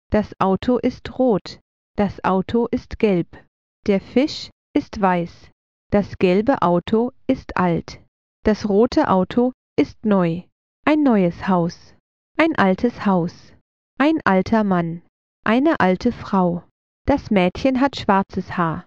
Das Auto ist rot. Das Auto ist gelb. Der Fisch ist weiß. Das gelbe Auto ist alt. Das rote Auto ist neu. Ein neues Haus. Ein altes Haus. Ein alter Mann. Eine alte Frau. Das Mädchen hat schwarzes Haar.